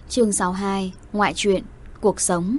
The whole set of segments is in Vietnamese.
Chương 62. Ngoại truyện. Cuộc sống.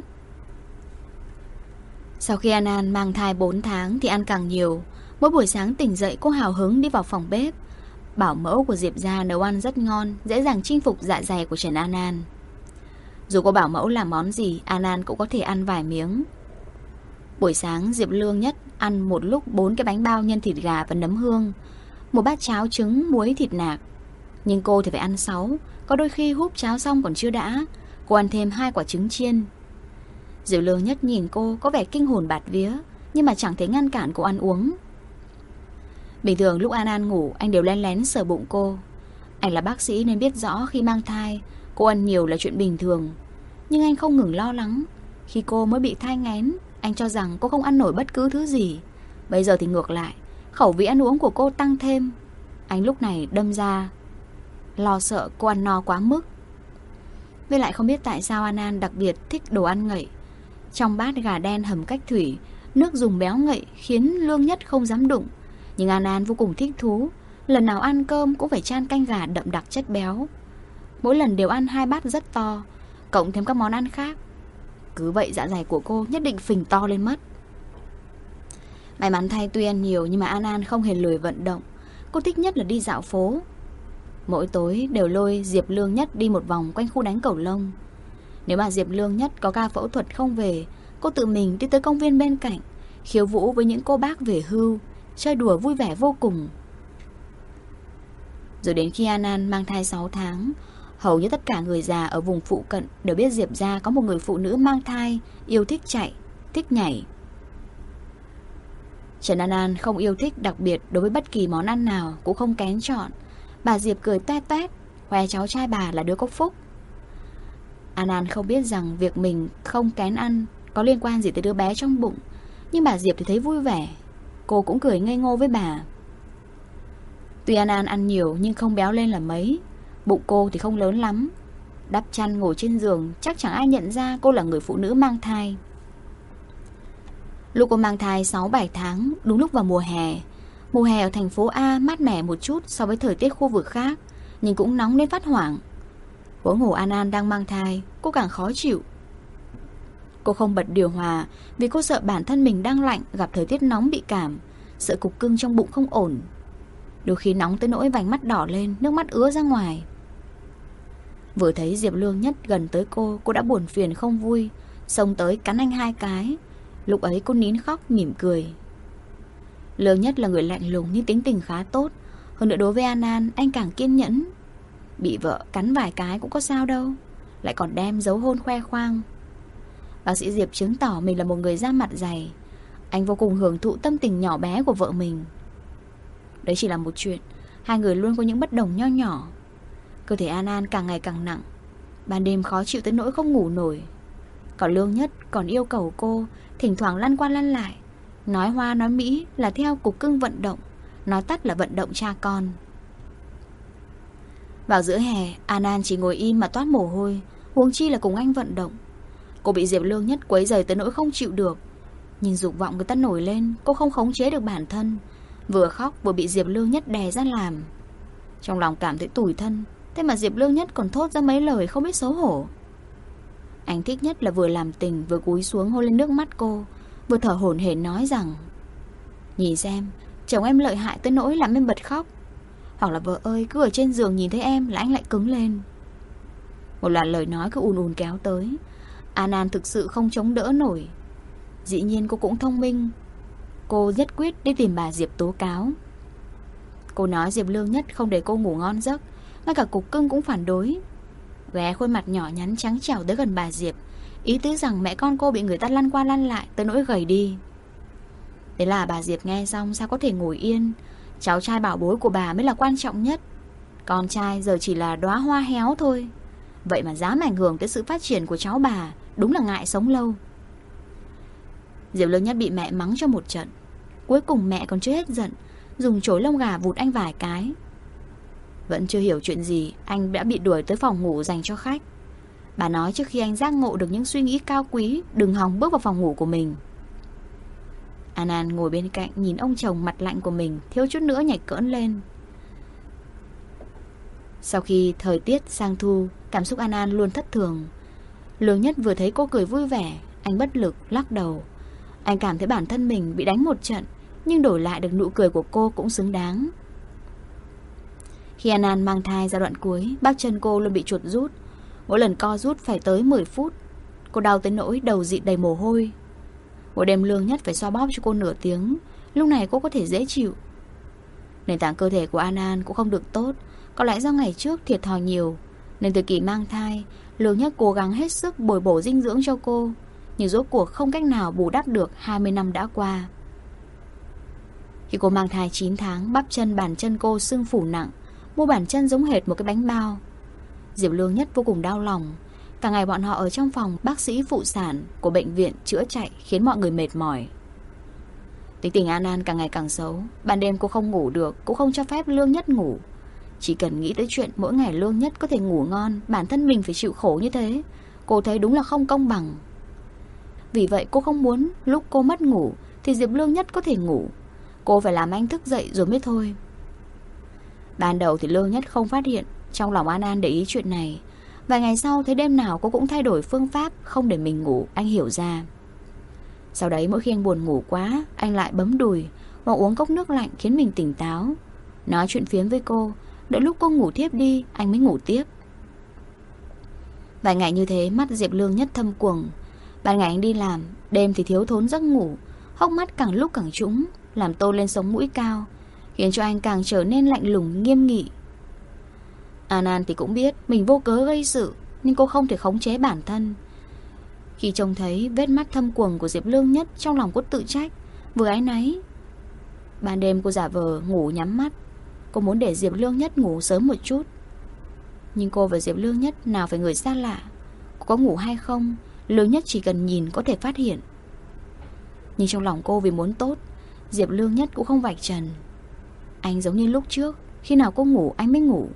Sau khi An mang thai 4 tháng thì ăn càng nhiều. Mỗi buổi sáng tỉnh dậy cô hào hứng đi vào phòng bếp. Bảo mẫu của Diệp gia nấu ăn rất ngon, dễ dàng chinh phục dạ dày của Trần An. Dù cô bảo mẫu làm món gì, An cũng có thể ăn vài miếng. Buổi sáng Diệp Lương Nhất ăn một lúc 4 cái bánh bao nhân thịt gà và nấm hương, một bát cháo trứng muối thịt nạc. Nhưng cô thì phải ăn 6, có đôi khi húp cháo xong còn chưa đã, cô ăn thêm 2 quả trứng chiên. Diệp Lương Nhất nhìn cô có vẻ kinh hồn bạt vía, nhưng mà chẳng thể ngăn cản cô ăn uống. Bình thường lúc An ngủ, anh đều lén lén sờ bụng cô. Anh là bác sĩ nên biết rõ khi mang thai, cô ăn nhiều là chuyện bình thường. Nhưng anh không ngừng lo lắng. Khi cô mới bị thai nghén, anh cho rằng cô không ăn nổi bất cứ thứ gì. Bây giờ thì ngược lại, khẩu vị ăn uống của cô tăng thêm. Anh lúc này đâm ra lo sợ cô ăn no quá mức. Với lại không biết tại sao An đặc biệt thích đồ ăn ngậy. Trong bát gà đen hầm cách thủy, nước dùng béo ngậy khiến Lương Nhất không dám đụng. Nhưng An vô cùng thích thú. Lần nào ăn cơm cũng phải chan canh gà đậm đặc chất béo. Mỗi lần đều ăn 2 bát rất to, cộng thêm các món ăn khác. Cứ vậy dạ dày của cô nhất định phình to lên mất. May mắn thay tuy ăn nhiều nhưng mà An không hề lười vận động. Cô thích nhất là đi dạo phố. Mỗi tối đều lôi Diệp Lương Nhất đi một vòng quanh khu đánh cầu lông. Nếu mà Diệp Lương Nhất có ca phẫu thuật không về, cô tự mình đi tới công viên bên cạnh, khiêu vũ với những cô bác về hưu, chơi đùa vui vẻ vô cùng. Rồi đến khi An mang thai 6 tháng, hầu như tất cả người già ở vùng phụ cận đều biết Diệp gia có một người phụ nữ mang thai, yêu thích chạy, thích nhảy. Trần An không yêu thích đặc biệt đối với bất kỳ món ăn nào, cũng không kén chọn. Bà Diệp cười toét toét, khoe cháu trai bà là đứa có phúc. An không biết rằng việc mình không kén ăn có liên quan gì tới đứa bé trong bụng, nhưng bà Diệp thì thấy vui vẻ. Cô cũng cười ngây ngô với bà. Tuy An ăn nhiều nhưng không béo lên là mấy. Bụng cô thì không lớn lắm. Đắp chăn ngồi trên giường, chắc chẳng ai nhận ra cô là người phụ nữ mang thai. Lúc cô mang thai 6-7 tháng, đúng lúc vào mùa hè. Mùa hè ở thành phố A mát mẻ một chút so với thời tiết khu vực khác, nhưng cũng nóng đến phát hoảng. Huống hồ An đang mang thai, cô càng khó chịu. Cô không bật điều hòa vì cô sợ bản thân mình đang lạnh, gặp thời tiết nóng bị cảm, sợ cục cưng trong bụng không ổn. Đôi khi nóng tới nỗi vành mắt đỏ lên, nước mắt ứa ra ngoài. Vừa thấy Diệp Lương Nhất gần tới cô đã buồn phiền không vui, xông tới cắn anh 2 cái. Lúc ấy cô nín khóc mỉm cười. Lương Nhất là người lạnh lùng nhưng tính tình khá tốt. Hơn nữa đối với An anh càng kiên nhẫn. Bị vợ cắn vài cái cũng có sao đâu, lại còn đem dấu hôn khoe khoang. Bác sĩ Diệp chứng tỏ mình là một người da mặt dày. Anh vô cùng hưởng thụ tâm tình nhỏ bé của vợ mình. Đấy chỉ là một chuyện, hai người luôn có những bất đồng nho nhỏ. Cơ thể An càng ngày càng nặng, ban đêm khó chịu tới nỗi không ngủ nổi. Còn Lương Nhất còn yêu cầu cô thỉnh thoảng lăn qua lăn lại, nói hoa nói mỹ là theo cục cưng vận động, nói tắt là vận động cha con. Vào giữa hè, An chỉ ngồi im mà toát mồ hôi, huống chi là cùng anh vận động. Cô bị Diệp Lương Nhất quấy rầy tới nỗi không chịu được. Nhưng dục vọng người ta nổi lên, cô không khống chế được bản thân, vừa khóc vừa bị Diệp Lương Nhất đè ra làm. Trong lòng cảm thấy tủi thân, thế mà Diệp Lương Nhất còn thốt ra mấy lời không biết xấu hổ. Anh thích nhất là vừa làm tình vừa cúi xuống hôn lên nước mắt cô, vừa thở hổn hển nói rằng: nhìn xem, chồng em lợi hại tới nỗi làm em bật khóc. Hoặc là vợ ơi, cứ ở trên giường nhìn thấy em là anh lại cứng lên. Một loạt lời nói cứ ùn ùn kéo tới. An thực sự không chống đỡ nổi. Dĩ nhiên cô cũng thông minh. Cô nhất quyết đi tìm bà Diệp tố cáo. Cô nói Diệp Lương Nhất không để cô ngủ ngon giấc, ngay cả cục cưng cũng phản đối. Ghé khuôn mặt nhỏ nhắn trắng trẻo tới gần bà Diệp, ý tứ rằng mẹ con cô bị người ta lăn qua lăn lại tới nỗi gầy đi. Thế là bà Diệp nghe xong sao có thể ngồi yên. Cháu trai bảo bối của bà mới là quan trọng nhất. Con trai giờ chỉ là đóa hoa héo thôi. Vậy mà dám ảnh hưởng tới sự phát triển của cháu bà, đúng là ngại sống lâu. Diệp Lương Nhất bị mẹ mắng cho một trận. Cuối cùng mẹ còn chưa hết giận, dùng chổi lông gà vụt anh vài cái. Vẫn chưa hiểu chuyện gì, anh đã bị đuổi tới phòng ngủ dành cho khách. Bà nói trước khi anh giác ngộ được những suy nghĩ cao quý, đừng hòng bước vào phòng ngủ của mình. An ngồi bên cạnh nhìn ông chồng mặt lạnh của mình, thiếu chút nữa nhảy cỡn lên. Sau khi thời tiết sang thu, cảm xúc An An luôn thất thường. Lương Nhất vừa thấy cô cười vui vẻ, anh bất lực lắc đầu. Anh cảm thấy bản thân mình bị đánh một trận, nhưng đổi lại được nụ cười của cô cũng xứng đáng. Khi An An mang thai giai đoạn cuối, bắp chân cô luôn bị chuột rút. Mỗi lần co rút phải tới 10 phút. Cô đau tới nỗi đầu dịn đầy mồ hôi. Mỗi đêm Lương Nhất phải xoa bóp cho cô nửa tiếng. Lúc này cô có thể dễ chịu. Nền tảng cơ thể của An An cũng không được tốt. Có lẽ do ngày trước thiệt thòi nhiều, nên từ kỳ mang thai, Lương Nhất cố gắng hết sức bồi bổ dinh dưỡng cho cô, nhưng rốt cuộc không cách nào bù đắp được 20 năm đã qua. Khi cô mang thai 9 tháng, bắp chân bàn chân cô sưng phù nặng, mu bàn chân giống hệt một cái bánh bao. Diệp Lương Nhất vô cùng đau lòng. Cả ngày bọn họ ở trong phòng bác sĩ phụ sản của bệnh viện chữa chạy khiến mọi người mệt mỏi. Tính tình An An càng ngày càng xấu. Ban đêm cô không ngủ được, cũng không cho phép Lương Nhất ngủ. Chỉ cần nghĩ tới chuyện mỗi ngày Lương Nhất có thể ngủ ngon, bản thân mình phải chịu khổ như thế, cô thấy đúng là không công bằng. Vì vậy cô không muốn lúc cô mất ngủ thì Diệp Lương Nhất có thể ngủ. Cô phải làm anh thức dậy rồi mới thôi. Ban đầu thì Lương Nhất không phát hiện. Trong lòng An An để ý chuyện này. Vài ngày sau thấy đêm nào cô cũng thay đổi phương pháp không để mình ngủ. Anh hiểu ra. Sau đấy mỗi khi anh buồn ngủ quá, anh lại bấm đùi hoặc uống cốc nước lạnh khiến mình tỉnh táo, nói chuyện phiếm với cô. Đợi lúc cô ngủ thiếp đi, anh mới ngủ tiếp. Vài ngày như thế mắt Diệp Lương Nhất thâm quầng. Ban ngày anh đi làm, đêm thì thiếu thốn giấc ngủ, hốc mắt càng lúc càng trũng, làm tô lên sống mũi cao, khiến cho anh càng trở nên lạnh lùng nghiêm nghị. An An thì cũng biết mình vô cớ gây sự, nhưng cô không thể khống chế bản thân. Khi trông thấy vết mắt thâm quầng của Diệp Lương Nhất, trong lòng cô tự trách, vừa áy náy. Ban đêm cô giả vờ ngủ nhắm mắt. Cô muốn để Diệp Lương Nhất ngủ sớm một chút. Nhưng cô và Diệp Lương Nhất nào phải người xa lạ. Cô có ngủ hay không, Lương Nhất chỉ cần nhìn có thể phát hiện. Nhưng trong lòng cô vì muốn tốt, Diệp Lương Nhất cũng không vạch trần. Anh giống như lúc trước, khi nào cô ngủ anh mới ngủ.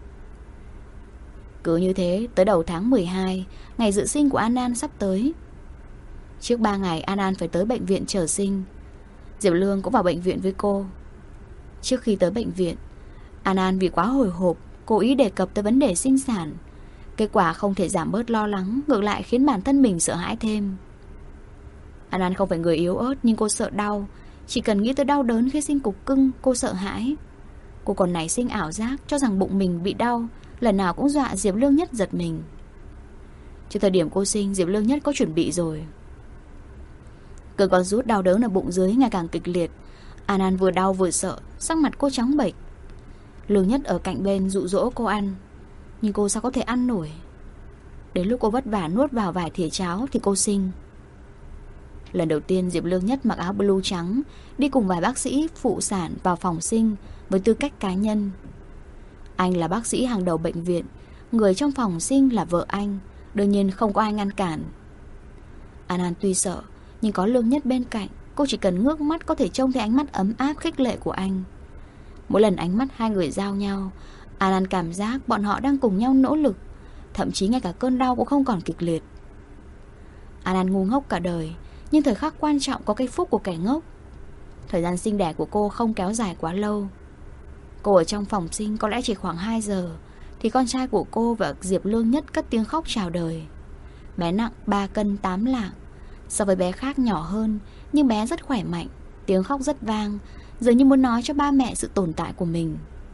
Cứ như thế tới đầu tháng 12, ngày dự sinh của An An sắp tới. Trước 3 ngày An An phải tới bệnh viện chờ sinh. Diệp Lương cũng vào bệnh viện với cô. Trước khi tới bệnh viện, An An vì quá hồi hộp cố ý đề cập tới vấn đề sinh sản. Kết quả không thể giảm bớt lo lắng, ngược lại khiến bản thân mình sợ hãi thêm. An An không phải người yếu ớt, nhưng cô sợ đau. Chỉ cần nghĩ tới đau đớn khi sinh cục cưng, cô sợ hãi. Cô còn nảy sinh ảo giác cho rằng bụng mình bị đau, lần nào cũng dọa Diệp Lương Nhất giật mình. Trước thời điểm cô sinh, Diệp Lương Nhất có chuẩn bị rồi. Cơn con rút đau đớn ở bụng dưới ngày càng kịch liệt. An An vừa đau vừa sợ, sắc mặt cô trắng bệch. Lương Nhất ở cạnh bên dụ dỗ cô ăn, nhưng cô sao có thể ăn nổi. Đến lúc cô vất vả nuốt vào vài thìa cháo thì cô sinh. Lần đầu tiên Diệp Lương Nhất mặc áo blue trắng, đi cùng vài bác sĩ phụ sản vào phòng sinh với tư cách cá nhân. Anh là bác sĩ hàng đầu bệnh viện, người trong phòng sinh là vợ anh, đương nhiên không có ai ngăn cản. An An tuy sợ, nhưng có Lương Nhất bên cạnh, cô chỉ cần ngước mắt có thể trông thấy ánh mắt ấm áp khích lệ của anh. Mỗi lần ánh mắt hai người giao nhau, An An cảm giác bọn họ đang cùng nhau nỗ lực, thậm chí ngay cả cơn đau cũng không còn kịch liệt. An An ngu ngốc cả đời, nhưng thời khắc quan trọng có cái phúc của kẻ ngốc. Thời gian sinh đẻ của cô không kéo dài quá lâu. Cô ở trong phòng sinh có lẽ chỉ khoảng 2 giờ thì con trai của cô và Diệp Lương Nhất cất tiếng khóc chào đời. Bé nặng 3 cân 8 lạng. So với bé khác nhỏ hơn, nhưng bé rất khỏe mạnh, tiếng khóc rất vang, dường như muốn nói cho ba mẹ sự tồn tại của mình.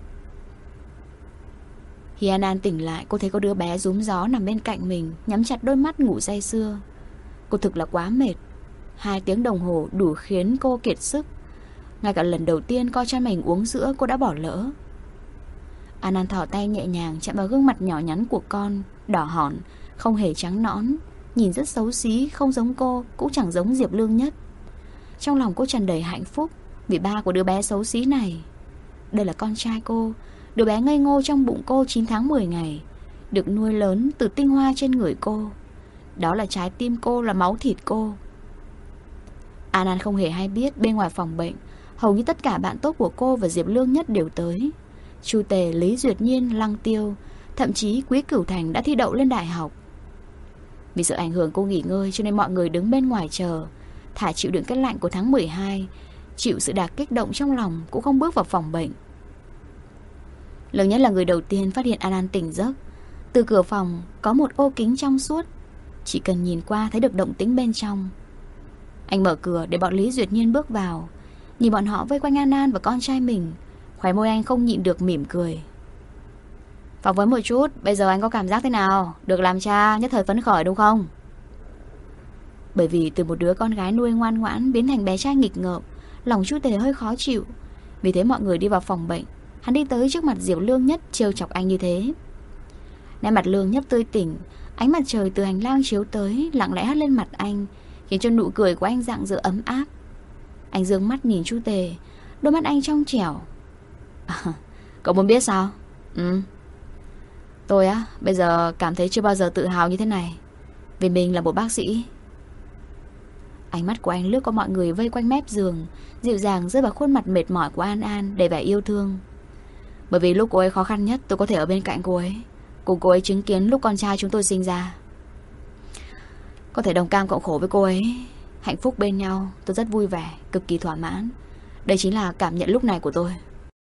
Khi An An tỉnh lại, cô thấy có đứa bé rúm gió nằm bên cạnh mình, nhắm chặt đôi mắt ngủ say sưa. Cô thực là quá mệt. 2 tiếng đồng hồ đủ khiến cô kiệt sức. Ngay cả lần đầu tiên coi cha mình uống sữa cô đã bỏ lỡ. An An thò tay nhẹ nhàng chạm vào gương mặt nhỏ nhắn của con, đỏ hòn, không hề trắng nõn, nhìn rất xấu xí, không giống cô, cũng chẳng giống Diệp Lương Nhất. Trong lòng cô tràn đầy hạnh phúc vì ba của đứa bé xấu xí này. Đây là con trai cô, đứa bé ngây ngô trong bụng cô 9 tháng 10 ngày, được nuôi lớn từ tinh hoa trên người cô. Đó là trái tim cô, là máu thịt cô. An An không hề hay biết bên ngoài phòng bệnh, hầu như tất cả bạn tốt của cô và Diệp Lương Nhất đều tới. Chu Tề, Lý Duyệt Nhiên, Lăng Tiêu, thậm chí Quý Cửu Thành đã thi đậu lên đại học. Vì sợ ảnh hưởng cô nghỉ ngơi cho nên mọi người đứng bên ngoài chờ, thả chịu đựng cái lạnh của tháng 12, chịu sự đả kích động trong lòng cũng không bước vào phòng bệnh. Lương Nhất là người đầu tiên phát hiện An An tỉnh giấc. Từ cửa phòng có một ô kính trong suốt, chỉ cần nhìn qua thấy được động tĩnh bên trong. Anh mở cửa để bọn Lý Duyệt Nhiên bước vào. Nhìn bọn họ vây quanh An An và con trai mình, khóe môi anh không nhịn được mỉm cười. Phỏng vấn một chút, bây giờ anh có cảm giác thế nào? Được làm cha nhất thời phấn khởi đúng không? Bởi vì từ một đứa con gái nuôi ngoan ngoãn biến thành bé trai nghịch ngợm, lòng chú Tề hơi khó chịu. Vì thế mọi người đi vào phòng bệnh. Hắn đi tới trước mặt Diệp Lương Nhất trêu chọc anh như thế. Nét mặt Lương Nhất tươi tỉnh, ánh mặt trời từ hành lang chiếu tới lặng lẽ hắt lên mặt anh, khiến cho nụ cười của anh rạng rỡ ấm áp. Anh dương mắt nhìn chú Tề, đôi mắt anh trong trẻo. Cậu muốn biết sao? Tôi bây giờ cảm thấy chưa bao giờ tự hào như thế này, vì mình là một bác sĩ. Ánh mắt của anh lướt qua mọi người vây quanh mép giường, dịu dàng rơi vào khuôn mặt mệt mỏi của An An đầy vẻ yêu thương. Bởi vì lúc cô ấy khó khăn nhất, tôi có thể ở bên cạnh cô ấy, cùng cô ấy chứng kiến lúc con trai chúng tôi sinh ra. Có thể đồng cam cộng khổ với cô ấy, hạnh phúc bên nhau, tôi rất vui vẻ, cực kỳ thỏa mãn. Đây chính là cảm nhận lúc này của tôi.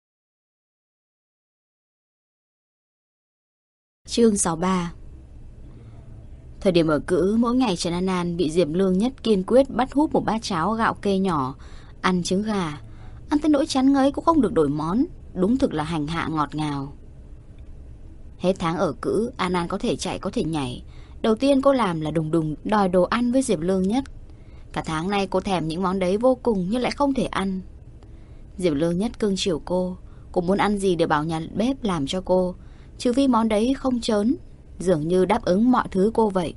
Chương 63. Thời điểm ở cữ, mỗi ngày Trần An An bị Diệp Lương Nhất kiên quyết bắt húp một bát cháo gạo kê nhỏ, ăn trứng gà, ăn tới nỗi chán ngấy cũng không được đổi món. Đúng thực là hành hạ ngọt ngào. Hết tháng ở cữ, An An có thể chạy có thể nhảy. Đầu tiên cô làm là đùng đùng đòi đồ ăn với Diệp Lương Nhất. Cả tháng nay cô thèm những món đấy vô cùng nhưng lại không thể ăn. Diệp Lương Nhất cưng chiều cô muốn ăn gì đều bảo nhà bếp làm cho cô, trừ phi món đấy không chớn, dường như đáp ứng mọi thứ cô vậy.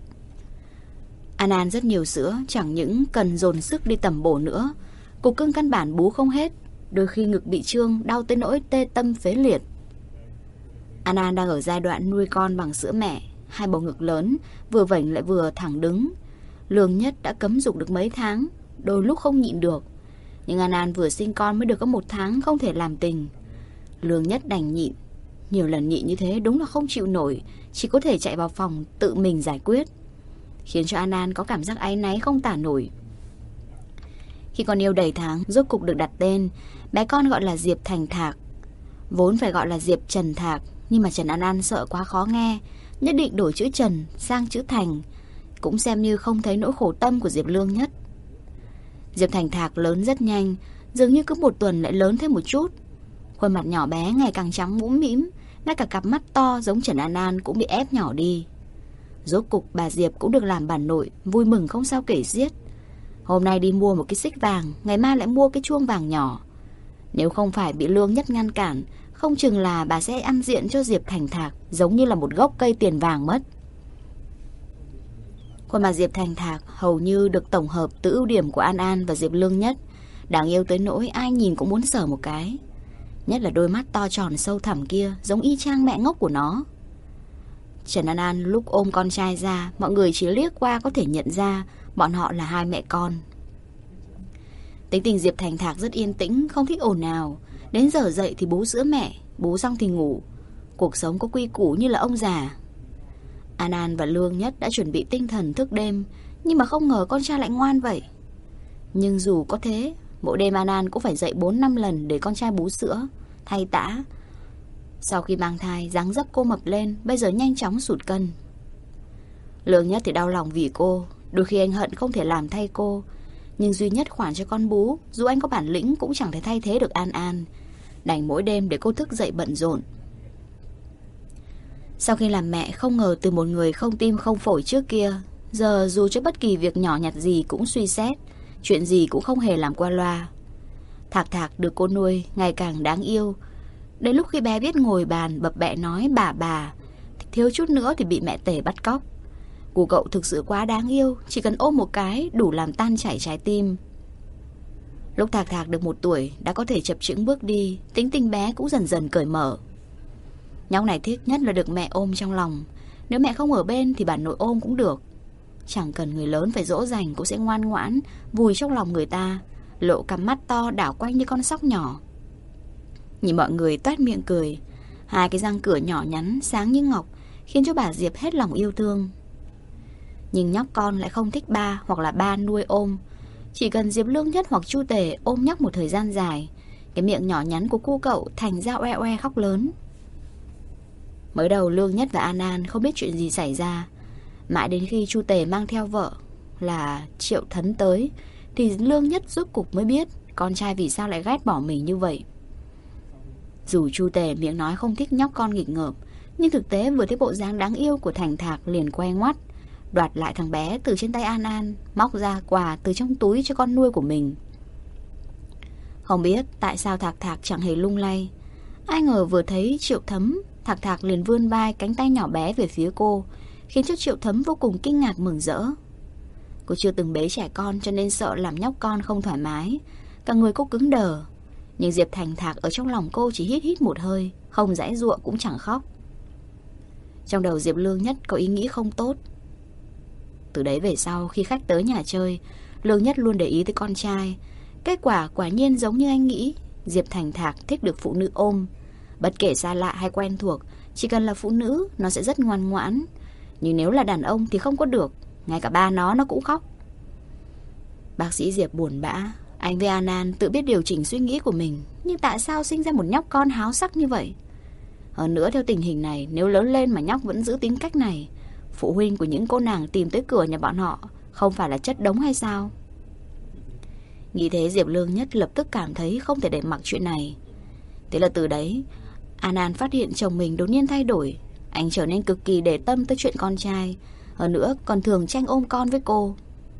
An An rất nhiều sữa, chẳng những cần dồn sức đi tẩm bổ nữa, cục cưng căn bản bú không hết. Đôi khi ngực bị trương, đau tới nỗi tê tâm phế liệt. An An đang ở giai đoạn nuôi con bằng sữa mẹ, hai bầu ngực lớn, vừa vảnh lại vừa thẳng đứng. Lương Nhất đã cấm dục được mấy tháng, đôi lúc không nhịn được. Nhưng An An vừa sinh con mới được có 1 tháng, không thể làm tình. Lương Nhất đành nhịn. Nhiều lần nhịn như thế đúng là không chịu nổi, chỉ có thể chạy vào phòng tự mình giải quyết, khiến cho An An có cảm giác áy náy không tả nổi. Khi con yêu đầy tháng, rốt cục được đặt tên, bé con gọi là Diệp Thành Thạc. Vốn phải gọi là Diệp Trần Thạc, nhưng mà Trần An An sợ quá khó nghe, nhất định đổi chữ Trần sang chữ Thành, cũng xem như không thấy nỗi khổ tâm của Diệp Lương Nhất. Diệp Thành Thạc lớn rất nhanh, dường như cứ 1 tuần lại lớn thêm một chút. Khuôn mặt nhỏ bé ngày càng trắng mũm mĩm, ngay cả cặp mắt to giống Trần An An cũng bị ép nhỏ đi. Rốt cục bà Diệp cũng được làm bà nội, vui mừng không sao kể xiết. Hôm nay đi mua một cái xích vàng, ngày mai lại mua cái chuông vàng nhỏ. Nếu không phải bị Lương Nhất ngăn cản, không chừng là bà sẽ ăn diện cho Diệp Thành Thạc giống như là một gốc cây tiền vàng mất. Khuôn mặt Diệp Thành Thạc hầu như được tổng hợp từ ưu điểm của An An và Diệp Lương Nhất, đáng yêu tới nỗi ai nhìn cũng muốn sờ một cái. Nhất là đôi mắt to tròn sâu thẳm kia, giống y chang mẹ ngốc của nó. Trần An An lúc ôm con trai ra, mọi người chỉ liếc qua có thể nhận ra bọn họ là hai mẹ con. Tính tình Diệp Thành Thạc rất yên tĩnh, không thích ồn ào. Đến giờ dậy thì bú sữa mẹ, bú xong thì ngủ. Cuộc sống có quy củ như là ông già. An An và Lương Nhất đã chuẩn bị tinh thần thức đêm, nhưng mà không ngờ con trai lại ngoan vậy. Nhưng dù có thế, mỗi đêm An An cũng phải dậy 4-5 lần để con trai bú sữa, thay tã. Sau khi mang thai, dáng dấp cô mập lên, bây giờ nhanh chóng sụt cân. Lương Nhất thì đau lòng vì cô, đôi khi anh hận không thể làm thay cô. Nhưng duy nhất khoản cho con bú, dù anh có bản lĩnh cũng chẳng thể thay thế được An An, đành mỗi đêm để cô thức dậy bận rộn. Sau khi làm mẹ, không ngờ từ một người không tim không phổi trước kia, giờ dù cho bất kỳ việc nhỏ nhặt gì cũng suy xét, chuyện gì cũng không hề làm qua loa. Thạc Thạc được cô nuôi ngày càng đáng yêu. Đến lúc khi bé biết ngồi bàn bập bẹ nói bà, thiếu chút nữa thì bị mẹ Tề bắt cóc. Của cậu thực sự quá đáng yêu, chỉ cần ôm một cái đủ làm tan chảy trái tim. Lúc Thạc Thạc được 1 tuổi đã có thể chập chững bước đi, tính tình bé cũng dần dần cởi mở. Nhóc này thích nhất là được mẹ ôm trong lòng. Nếu mẹ không ở bên thì bà nội ôm cũng được. Chẳng cần người lớn phải dỗ dành cũng sẽ ngoan ngoãn, vùi trong lòng người ta, lộ cặp mắt to đảo quanh như con sóc nhỏ. Nhìn mọi người toét miệng cười, hai cái răng cửa nhỏ nhắn sáng như ngọc khiến cho bà Diệp hết lòng yêu thương. Nhưng nhóc con lại không thích ba hoặc là ba nuôi ôm. Chỉ cần Diệp Lương Nhất hoặc Chu Tề ôm nhóc một thời gian dài, Cái miệng nhỏ nhắn của cu cậu thành ra oe oe khóc lớn. Mới đầu Lương Nhất và An An không biết chuyện gì xảy ra, mãi đến khi Chu Tề mang theo vợ là Triệu Thấn tới thì Lương Nhất rốt cục mới biết con trai vì sao lại ghét bỏ mình như vậy. Dù Chu Tề miệng nói không thích nhóc con nghịch ngợm, nhưng thực tế vừa thấy bộ dáng đáng yêu của Thành Thạc liền quay ngoắt, đoạt lại thằng bé từ trên tay An An, móc ra quà từ trong túi cho con nuôi của mình. Không biết tại sao Thạc Thạc chẳng hề lung lay. Ai ngờ vừa thấy Triệu Thấm, Thạc Thạc liền vươn vai cánh tay nhỏ bé về phía cô, khiến cho Triệu Thấm vô cùng kinh ngạc mừng rỡ. Cô chưa từng bế trẻ con cho nên sợ làm nhóc con không thoải mái, cả người cô cứng đờ. Nhưng Diệp Thành Thạc ở trong lòng cô chỉ hít hít một hơi, không giãy giụa cũng chẳng khóc. Trong đầu Diệp Lương Nhất có ý nghĩ không tốt. Từ đấy về sau khi khách tới nhà chơi, Lương Nhất luôn để ý tới con trai. Kết quả quả nhiên giống như anh nghĩ, Diệp Thành Thạc thích được phụ nữ ôm. Bất kể xa lạ hay quen thuộc, chỉ cần là phụ nữ nó sẽ rất ngoan ngoãn. Nhưng nếu là đàn ông thì không có được, ngay cả ba nó cũng khóc. Bác sĩ Diệp buồn bã. Anh với An An tự biết điều chỉnh suy nghĩ của mình, nhưng tại sao sinh ra một nhóc con háo sắc như vậy? Hơn nữa theo tình hình này, nếu lớn lên mà nhóc vẫn giữ tính cách này, phụ huynh của những cô nàng tìm tới cửa nhà bọn họ không phải là chất đống hay sao? Nghĩ thế Diệp Lương Nhất lập tức cảm thấy không thể để mặc chuyện này. Thế là từ đấy An An phát hiện chồng mình đột nhiên thay đổi. Anh trở nên cực kỳ để tâm tới chuyện con trai, hơn nữa còn thường tranh ôm con với cô.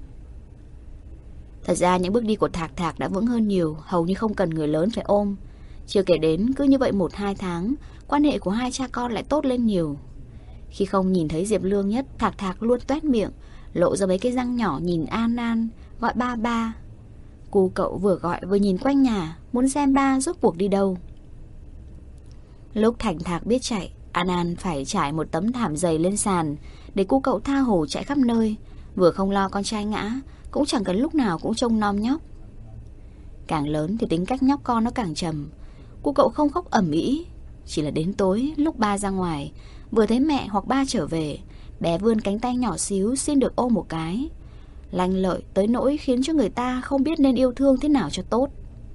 Thật ra những bước đi của Thạc Thạc đã vững hơn nhiều, hầu như không cần người lớn phải ôm. Chưa kể đến cứ như vậy 1-2 tháng, quan hệ của hai cha con lại tốt lên nhiều. Khi không nhìn thấy Diệp Lương Nhất, Thạc Thạc luôn toét miệng, lộ ra mấy cái răng nhỏ nhìn An An, gọi ba ba. Cu cậu vừa gọi vừa nhìn quanh nhà, muốn xem ba rốt cuộc đi đâu. Lúc Thành Thạc biết chạy, An An phải trải một tấm thảm dày lên sàn để cu cậu tha hồ chạy khắp nơi, vừa không lo con trai ngã, cũng chẳng cần lúc nào cũng trông nom nhóc. Càng lớn thì tính cách nhóc con nó càng trầm. Cu cậu không khóc ầm ĩ, chỉ là đến tối lúc ba ra ngoài, vừa thấy mẹ hoặc ba trở về, bé vươn cánh tay nhỏ xíu xin được ôm một cái, lanh lợi tới nỗi khiến cho người ta không biết nên yêu thương thế nào cho tốt.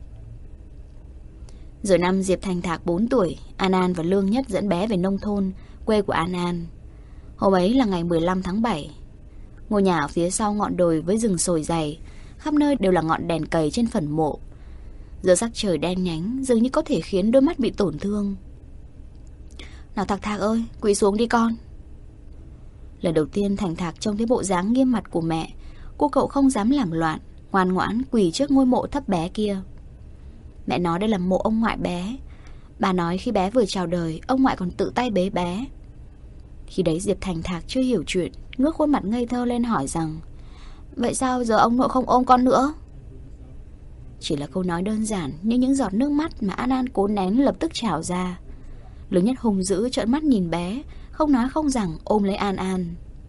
Rồi năm Diệp Thành Thạc 4 tuổi, An An và Lương Nhất dẫn bé về nông thôn, quê của An An. Hôm ấy là ngày 15 tháng 7. Ngôi nhà ở phía sau ngọn đồi với rừng sồi dày, khắp nơi đều là ngọn đèn cầy trên phần mộ. Giờ sắc trời đen nhánh, dường như có thể khiến đôi mắt bị tổn thương. Nào Thạc Thạc ơi, quỳ xuống đi con. Lần đầu tiên Thành Thạc trông thấy bộ dáng nghiêm mặt của mẹ, cô cậu không dám làm loạn, ngoan ngoãn quỳ trước ngôi mộ thấp bé kia. Mẹ nói đây là mộ ông ngoại bé. Bà nói khi bé vừa chào đời, ông ngoại còn tự tay bế bé. Khi đấy Diệp Thành Thạc chưa hiểu chuyện, ngước khuôn mặt ngây thơ lên hỏi rằng: vậy sao giờ ông nội không ôm con nữa? Chỉ là câu nói đơn giản, nhưng những giọt nước mắt mà An An cố nén lập tức trào ra. Lương Nhất hung dữ trợn mắt nhìn bé, không nói không rằng ôm lấy An An.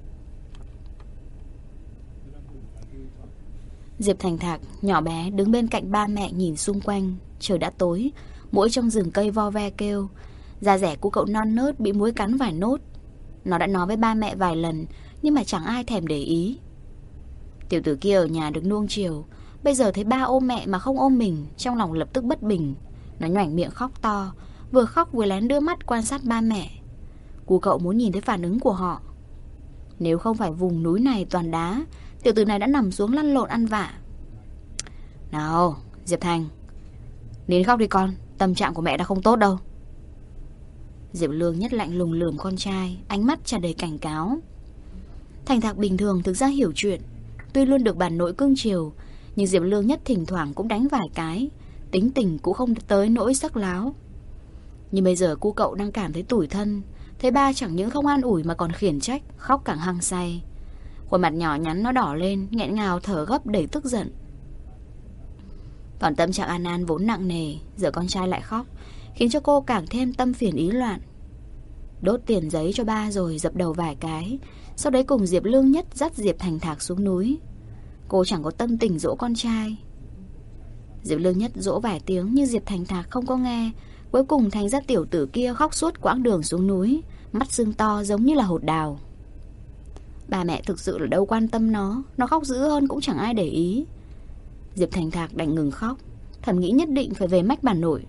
Diệp Thành Thạc nhỏ bé đứng bên cạnh ba mẹ nhìn xung quanh. Trời đã tối, muỗi trong rừng cây vo ve kêu. Da rẻ của cậu non nớt bị muỗi cắn vài nốt. Nó đã nói với ba mẹ vài lần, nhưng mà chẳng ai thèm để ý. Tiểu tử kia ở nhà được nuông chiều, bây giờ thấy ba ôm mẹ mà không ôm mình, trong lòng lập tức bất bình. Nó nhoẻn miệng khóc to, vừa khóc vừa lén đưa mắt quan sát ba mẹ. Cu cậu muốn nhìn thấy phản ứng của họ. Nếu không phải vùng núi này toàn đá, tiểu tử này đã nằm xuống lăn lộn ăn vạ. Nào Diệp Thành, nín khóc đi con, tâm trạng của mẹ đã không tốt đâu. Diệp Lương Nhất lạnh lùng lườm con trai, ánh mắt tràn đầy cảnh cáo. Thành Thạc bình thường thực ra hiểu chuyện, tuy luôn được bà nội cưng chiều, nhưng Diệp Lương Nhất thỉnh thoảng cũng đánh vài cái, tính tình cũng không tới nỗi sắc láo. Nhưng bây giờ cu cậu đang cảm thấy tủi thân, thấy ba chẳng những không an ủi mà còn khiển trách, khóc càng hăng say. Khuôn mặt nhỏ nhắn nó đỏ lên, nghẹn ngào thở gấp đầy tức giận. Còn tâm trạng An An vốn nặng nề, giờ con trai lại khóc, khiến cho cô càng thêm tâm phiền ý loạn. Đốt tiền giấy cho ba rồi dập đầu vài cái, sau đấy cùng Diệp Lương Nhất dắt Diệp Thành Thạc xuống núi. Cô chẳng có tâm tình dỗ con trai. Diệp Lương Nhất dỗ vài tiếng nhưng Diệp Thành Thạc không có nghe. Cuối cùng thành ra tiểu tử kia khóc suốt quãng đường xuống núi, mắt sưng to giống như là hột đào. Bà mẹ thực sự là đâu quan tâm nó khóc dữ hơn cũng chẳng ai để ý. Diệp Thành Thạc đành ngừng khóc, thầm nghĩ nhất định phải về mách bà nội.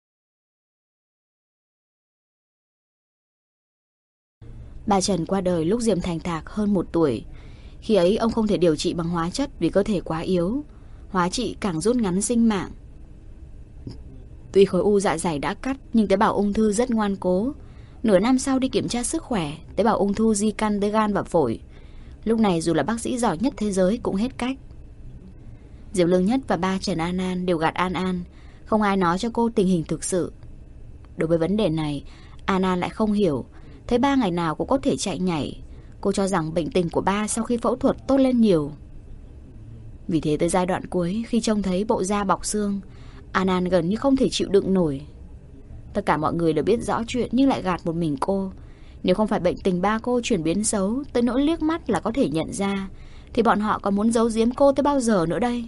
Bà Trần qua đời lúc Diệp Thành Thạc hơn 1 tuổi. Khi ấy ông không thể điều trị bằng hóa chất vì cơ thể quá yếu. Hóa trị càng rút ngắn sinh mạng. Tuy khối u dạ dày đã cắt nhưng tế bào ung thư rất ngoan cố. Nửa năm sau đi kiểm tra sức khỏe, tế bào ung thư di căn tới gan và phổi. Lúc này dù là bác sĩ giỏi nhất thế giới cũng hết cách. Diệp Lương Nhất và ba Trần An An đều gạt An An, không ai nói cho cô tình hình thực sự. Đối với vấn đề này, An An lại không hiểu. Thấy ba ngày nào cũng có thể chạy nhảy, cô cho rằng bệnh tình của ba sau khi phẫu thuật tốt lên nhiều. Vì thế tới giai đoạn cuối, khi trông thấy bộ da bọc xương, An An gần như không thể chịu đựng nổi. Tất cả mọi người đều biết rõ chuyện nhưng lại gạt một mình cô. Nếu không phải bệnh tình ba cô chuyển biến xấu tới nỗi liếc mắt là có thể nhận ra, thì bọn họ còn muốn giấu giếm cô tới bao giờ nữa đây?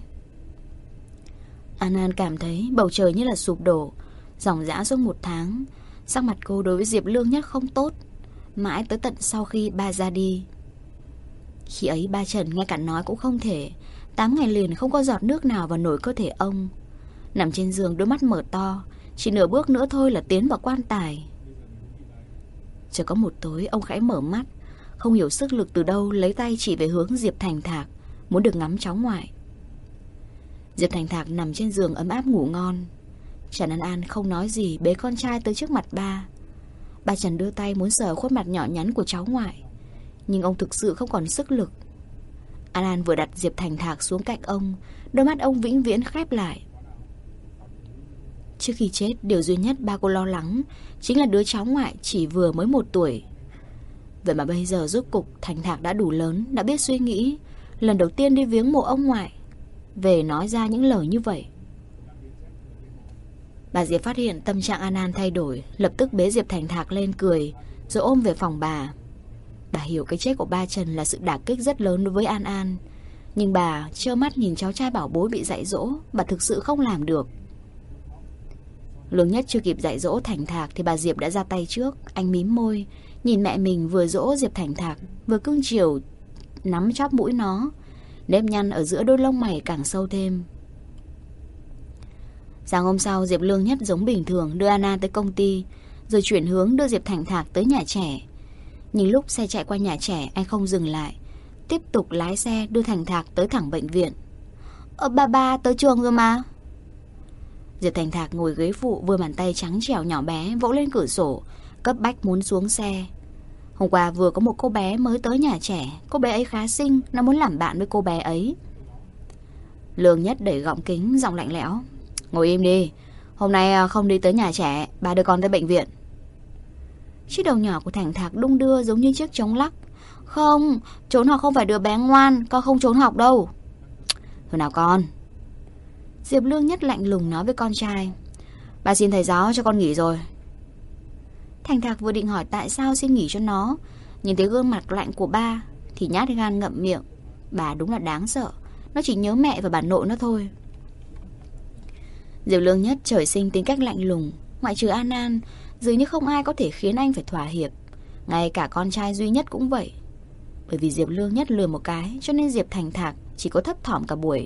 An An cảm thấy bầu trời như là sụp đổ. Dòng dã suốt 1 tháng, sắc mặt cô đối với Diệp Lương Nhất không tốt, mãi tới tận sau khi ba ra đi. Khi ấy ba Trần ngay cả nói cũng không thể. 8 ngày liền không có giọt nước nào vào nổi cơ thể ông. Nằm trên giường đôi mắt mở to, chỉ nửa bước nữa thôi là tiến vào quan tài. Chỉ có một tối ông khẽ mở mắt, không hiểu sức lực từ đâu lấy tay chỉ về hướng Diệp Thành Thạc, muốn được ngắm cháu ngoại. Diệp Thành Thạc nằm trên giường ấm áp ngủ ngon. Trần An An không nói gì bế con trai tới trước mặt ba. Ba Trần đưa tay muốn sờ khuôn mặt nhỏ nhắn của cháu ngoại, nhưng ông thực sự không còn sức lực. An An vừa đặt Diệp Thành Thạc xuống cạnh ông, đôi mắt ông vĩnh viễn khép lại. Trước khi chết, điều duy nhất ba cô lo lắng chính là đứa cháu ngoại chỉ vừa mới 1 tuổi. Vậy mà bây giờ rốt cục Thành Thạc đã đủ lớn, đã biết suy nghĩ, lần đầu tiên đi viếng mộ ông ngoại, về nói ra những lời như vậy. Bà Diệp phát hiện tâm trạng An An thay đổi, lập tức bế Diệp Thành Thạc lên cười, rồi ôm về phòng bà. Bà hiểu cái chết của ba Trần là sự đả kích rất lớn đối với An An, nhưng bà trơ mắt nhìn cháu trai bảo bối bị dạy dỗ, bà thực sự không làm được. Lương Nhất chưa kịp dạy dỗ Thành Thạc thì bà Diệp đã ra tay trước. Anh mím môi, nhìn mẹ mình vừa dỗ Diệp Thành Thạc, vừa cưng chiều nắm chóp mũi nó. Nếp nhăn ở giữa đôi lông mày càng sâu thêm. Sáng hôm sau, Diệp Lương Nhất giống bình thường đưa An An tới công ty, rồi chuyển hướng đưa Diệp Thành Thạc tới nhà trẻ. Nhưng lúc xe chạy qua nhà trẻ, anh không dừng lại, tiếp tục lái xe đưa Thành Thạc tới thẳng bệnh viện. Ba tới trường rồi mà. Diệp Thành Thạc ngồi ghế phụ, vừa bàn tay trắng trẻo nhỏ bé vỗ lên cửa sổ, cấp bách muốn xuống xe. Hôm qua vừa có một cô bé mới tới nhà trẻ, cô bé ấy khá xinh, nó muốn làm bạn với cô bé ấy. Lương Nhất đẩy gọng kính, giọng lạnh lẽo. Ngồi im đi, hôm nay không đi tới nhà trẻ, ba đưa con tới bệnh viện. Chiếc đầu nhỏ của Thành Thạc đung đưa giống như chiếc trống lắc. Không, trốn học không phải đứa bé ngoan, con không trốn học đâu. Thôi nào con. Diệp Lương Nhất lạnh lùng nói với con trai. Ba xin thầy giáo cho con nghỉ rồi. Thành Thạc vừa định hỏi tại sao xin nghỉ cho nó, nhìn thấy gương mặt lạnh của ba thì nhát gan ngậm miệng. Bà đúng là đáng sợ, nó chỉ nhớ mẹ và bà nội nó thôi. Diệp Lương Nhất trời sinh tính cách lạnh lùng, ngoại trừ An An, dường như không ai có thể khiến anh phải thỏa hiệp. Ngay cả con trai duy nhất cũng vậy. Bởi vì Diệp Lương Nhất lừa một cái, cho nên Diệp Thành Thạc chỉ có thấp thỏm cả buổi.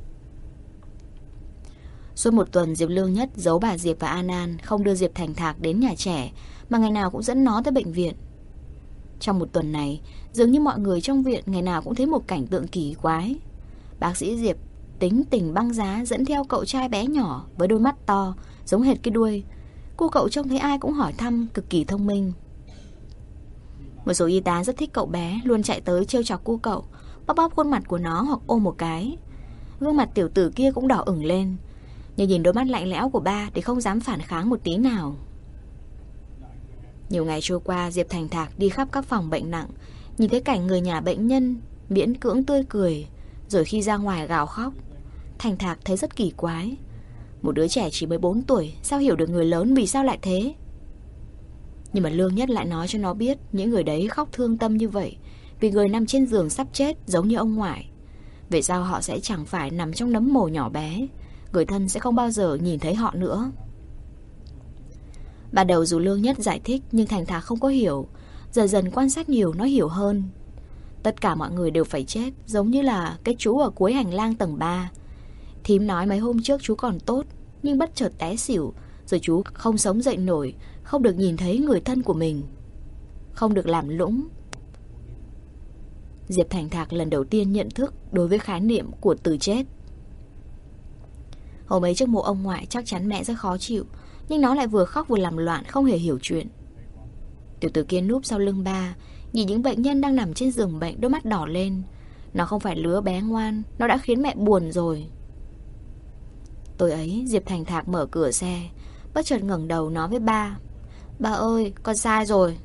Suốt 1 tuần, Diệp Lương Nhất giấu bà Diệp và An An, không đưa Diệp Thành Thạc đến nhà trẻ, mà ngày nào cũng dẫn nó tới bệnh viện. Trong 1 tuần này, dường như mọi người trong viện ngày nào cũng thấy một cảnh tượng kỳ quái. Bác sĩ Diệp tính tình băng giá dẫn theo cậu trai bé nhỏ với đôi mắt to, giống hệt cái đuôi. Cô cậu trông thấy ai cũng hỏi thăm, cực kỳ thông minh. Một số y tá rất thích cậu bé, luôn chạy tới trêu chọc cô cậu, bóp bóp khuôn mặt của nó hoặc ôm một cái. Gương mặt tiểu tử kia cũng đỏ ửng lên, nhưng nhìn đôi mắt lạnh lẽo của ba thì không dám phản kháng một tí nào. Nhiều ngày trôi qua, Diệp Thành Thạc đi khắp các phòng bệnh nặng, nhìn thấy cảnh người nhà bệnh nhân miễn cưỡng tươi cười, rồi khi ra ngoài gào khóc. Thành Thạc thấy rất kỳ quái. Một đứa trẻ chỉ mới 4 tuổi, sao hiểu được người lớn vì sao lại thế? Nhưng mà Lương Nhất lại nói cho nó biết những người đấy khóc thương tâm như vậy vì người nằm trên giường sắp chết giống như ông ngoại. Vậy sao họ sẽ chẳng phải nằm trong nấm mồ nhỏ bé, người thân sẽ không bao giờ nhìn thấy họ nữa? Ban đầu dù Lương Nhất giải thích nhưng Thành Thạc không có hiểu. Dần dần quan sát nhiều nó hiểu hơn. Tất cả mọi người đều phải chết, giống như là cái chú ở cuối hành lang tầng 3. Thím nói mấy hôm trước chú còn tốt, nhưng bất chợt té xỉu, rồi chú không sống dậy nổi, không được nhìn thấy người thân của mình, không được làm lũng. Diệp Thành Thạc lần đầu tiên nhận thức đối với khái niệm của từ chết. Hôm ấy trước mộ ông ngoại chắc chắn mẹ rất khó chịu, nhưng nó lại vừa khóc vừa làm loạn, không hề hiểu chuyện. Tiểu tử kia núp sau lưng ba, nhìn những bệnh nhân đang nằm trên giường bệnh, đôi mắt đỏ lên. Nó không phải lứa bé ngoan, nó đã khiến mẹ buồn rồi. Tối ấy Diệp Thành Thạc mở cửa xe, bất chợt ngẩng đầu nói với ba: "Ba ơi, con sai rồi."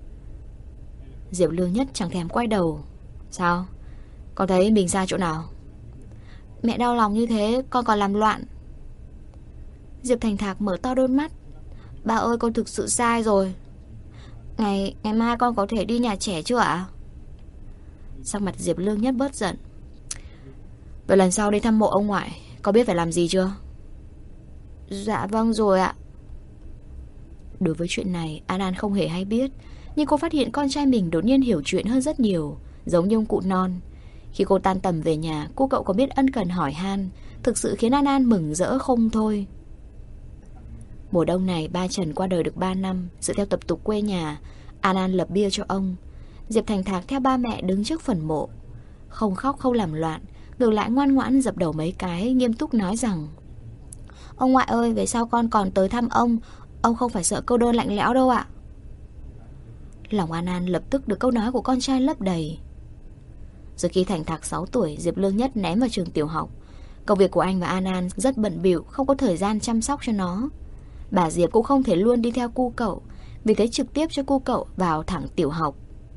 Diệp Lương Nhất chẳng thèm quay đầu. "Sao? Con thấy mình sai chỗ nào?" "Mẹ đau lòng như thế, con còn làm loạn." Diệp Thành Thạc mở to đôi mắt. "Ba ơi, con thực sự sai rồi. Ngày mai con có thể đi nhà trẻ chưa ạ?" Sắc mặt Diệp Lương Nhất bớt giận. "Vậy lần sau đi thăm mộ ông ngoại, con biết phải làm gì chưa?" "Dạ vâng rồi ạ." Đối với chuyện này An An không hề hay biết, nhưng cô phát hiện con trai mình đột nhiên hiểu chuyện hơn rất nhiều, giống như ông cụ non. Khi cô tan tầm về nhà, cô cậu có biết ân cần hỏi han, thực sự khiến An An mừng rỡ không thôi. Mùa đông này ba Trần qua đời được 3 năm, dựa theo tập tục quê nhà, An An lập bia cho ông. Diệp Thành Thạc theo ba mẹ đứng trước phần mộ, không khóc không làm loạn, ngược lại ngoan ngoãn dập đầu mấy cái, nghiêm túc nói rằng: "Ông ngoại ơi, về sau con còn tới thăm ông không phải sợ cô đơn lạnh lẽo đâu ạ." Lòng An An lập tức được câu nói của con trai lấp đầy. Rồi khi Thành Thạc 6 tuổi, Diệp Lương Nhất ném vào trường tiểu học. Công việc của anh và An An rất bận bịu, không có thời gian chăm sóc cho nó. Bà Diệp cũng không thể luôn đi theo cu cậu, vì thế trực tiếp cho cu cậu vào thẳng tiểu học.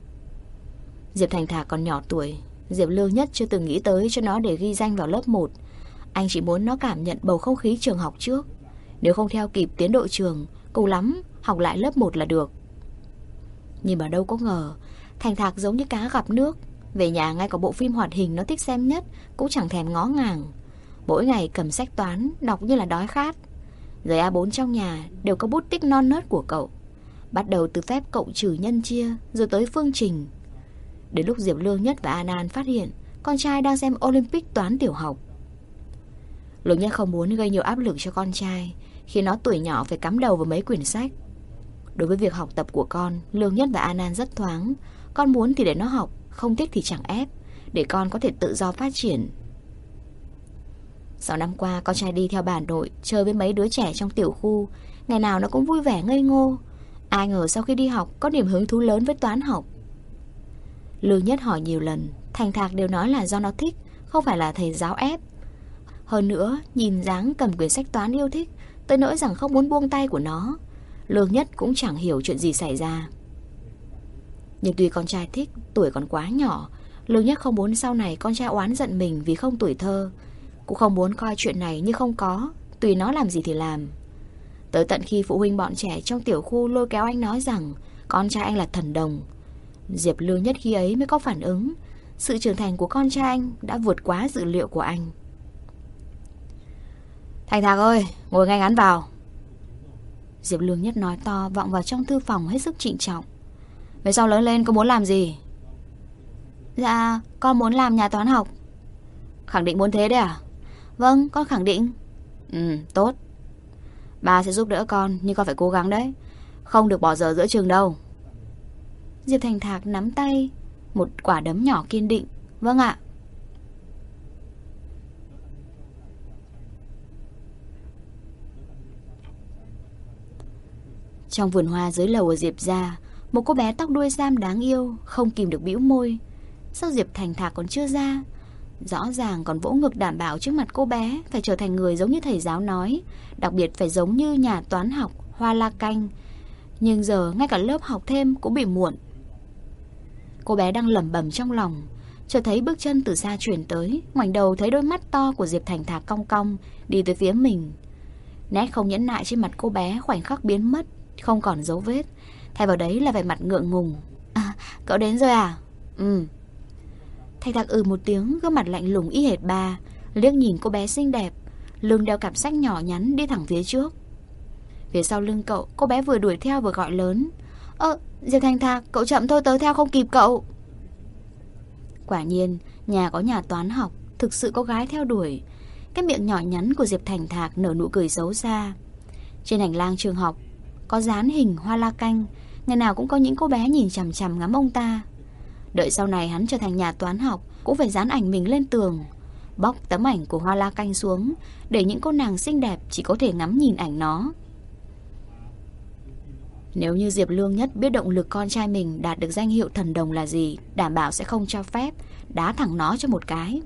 Diệp Thành Thạc còn nhỏ tuổi, Diệp Lương Nhất chưa từng nghĩ tới cho nó để ghi danh vào lớp 1. Anh chỉ muốn nó cảm nhận bầu không khí trường học trước. Nếu không theo kịp tiến độ trường, cùng lắm học lại lớp 1 là được. Nhưng mà đâu có ngờ, Thành Thạc giống như cá gặp nước. Về nhà ngay cả bộ phim hoạt hình nó thích xem nhất cũng chẳng thèm ngó ngàng. Mỗi ngày cầm sách toán, đọc như là đói khát. Giấy A4 trong nhà đều có bút tích non nớt của cậu. Bắt đầu từ phép cộng trừ nhân chia, rồi tới phương trình. Đến lúc Diệp Lương Nhất và An An phát hiện con trai đang xem Olympic toán tiểu học. Lương Nhất không muốn gây nhiều áp lực cho con trai, khi nó tuổi nhỏ phải cắm đầu vào mấy quyển sách. Đối với việc học tập của con, Lương Nhất và An An rất thoáng. Con muốn thì để nó học, không thích thì chẳng ép, để con có thể tự do phát triển. 6 năm qua, con trai đi theo bà nội, chơi với mấy đứa trẻ trong tiểu khu. Ngày nào nó cũng vui vẻ ngây ngô. Ai ngờ sau khi đi học, có niềm hứng thú lớn với toán học. Lương Nhất hỏi nhiều lần, Thành Thạc đều nói là do nó thích, không phải là thầy giáo ép. Hơn nữa, nhìn dáng cầm quyển sách toán yêu thích, tới nỗi rằng không muốn buông tay của nó. Lương Nhất cũng chẳng hiểu chuyện gì xảy ra. Nhưng tuy con trai thích, tuổi còn quá nhỏ, Lương Nhất không muốn sau này con trai oán giận mình vì không tuổi thơ. Cũng không muốn coi chuyện này như không có, tùy nó làm gì thì làm. Tới tận khi phụ huynh bọn trẻ trong tiểu khu lôi kéo anh nói rằng con trai anh là thần đồng, Diệp Lương Nhất khi ấy mới có phản ứng. Sự trưởng thành của con trai anh đã vượt quá dự liệu của anh. "Thành Thạc ơi, ngồi ngay ngắn vào." Diệp Lương Nhất nói to vọng vào trong thư phòng hết sức trịnh trọng. "Về sau lớn lên con muốn làm gì?" "Dạ, con muốn làm nhà toán học." "Khẳng định muốn thế đấy à?" "Vâng, con khẳng định." Tốt. Ba sẽ giúp đỡ con, nhưng con phải cố gắng đấy. Không được bỏ dở giữa chừng đâu." Diệp Thành Thạc nắm tay, một quả đấm nhỏ kiên định. "Vâng ạ." Trong vườn hoa dưới lầu ở Diệp gia, một cô bé tóc đuôi sam đáng yêu không kìm được bĩu môi. Sao Diệp Thành Thạc còn chưa ra? Rõ ràng còn vỗ ngực đảm bảo trước mặt cô bé phải trở thành người giống như thầy giáo nói, đặc biệt phải giống như nhà toán học Hoa La Canh. Nhưng giờ ngay cả lớp học thêm cũng bị muộn. Cô bé đang lẩm bẩm trong lòng, chợt thấy bước chân từ xa chuyển tới, ngoảnh đầu thấy đôi mắt to của Diệp Thành Thạc cong cong đi tới phía mình. Nét không nhẫn nại trên mặt cô bé khoảnh khắc biến mất, không còn dấu vết, thay vào đấy là vẻ mặt ngượng ngùng. "À, cậu đến rồi à?" Thành Thạc một tiếng, gương mặt lạnh lùng y hệt ba, liếc nhìn cô bé xinh đẹp, lưng đeo cặp sách nhỏ nhắn đi thẳng phía trước. Phía sau lưng cậu, cô bé vừa đuổi theo vừa gọi lớn: Diệp Thành Thạc, cậu chậm thôi, tớ theo không kịp cậu." Quả nhiên, nhà có nhà toán học, thực sự có gái theo đuổi. Cái miệng nhỏ nhắn của Diệp Thành Thạc nở nụ cười xấu xa. Trên hành lang trường học có dán hình Hoa La Canh, ngày nào cũng có những cô bé nhìn chằm chằm ngắm ông ta. Đợi sau này hắn trở thành nhà toán học cũng phải dán ảnh mình lên tường, bóc tấm ảnh của Hoa La Canh xuống, để những cô nàng xinh đẹp chỉ có thể ngắm nhìn ảnh nó. Nếu như Diệp Lương Nhất biết động lực con trai mình đạt được danh hiệu thần đồng là gì, đảm bảo sẽ không cho phép, đá thẳng nó cho một cái.